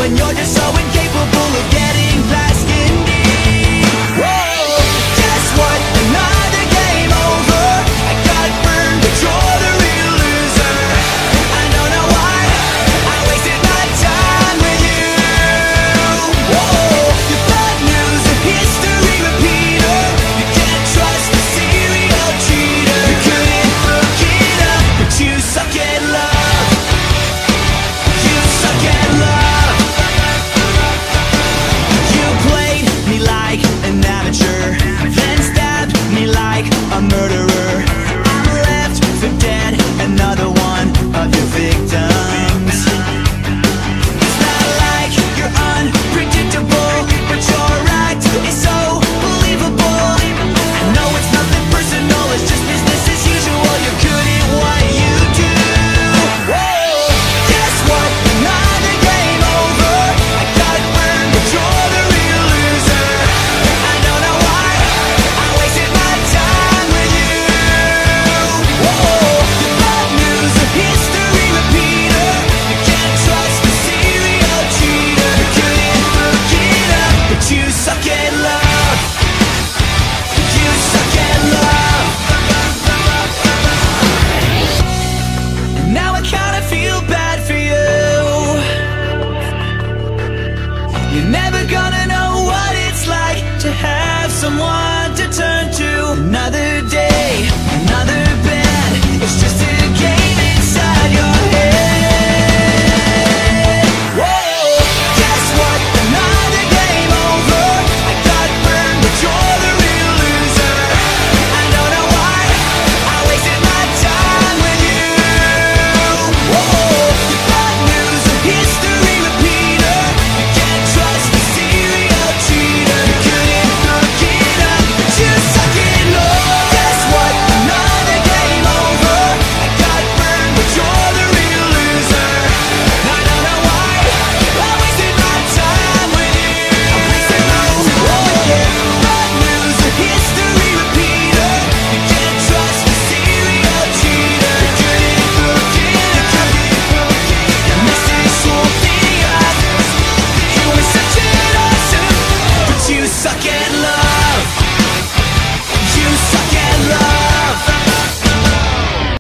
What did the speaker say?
when you're just so incapable of getting past indie. Whoa, guess what? Another game over. I got burned, but you're the real loser. I don't know why I wasted my time with you. Whoa, your bad news, a history repeater. You can't trust a serial cheater. You couldn't look it up, but you suck at love. You suck at love. You played me like an amateur, then stabbed me like a murderer. I'm left for dead, another one of your victims. It's not like you're unpredictable, but your act is so believable. I know it's nothing personal, it's just business as usual. You're good at what you do. Whoa, guess what? Another game over. I got burned, but you're the real loser. I don't know why I wasted my time with you. Whoa, your bad news, a history repeater. You can't trust a serial cheater. You couldn't look it up, but you suck at love. You suck at love. And now I kinda feel bad for you. You're never gonna know what it's like to have someone to turn to. Another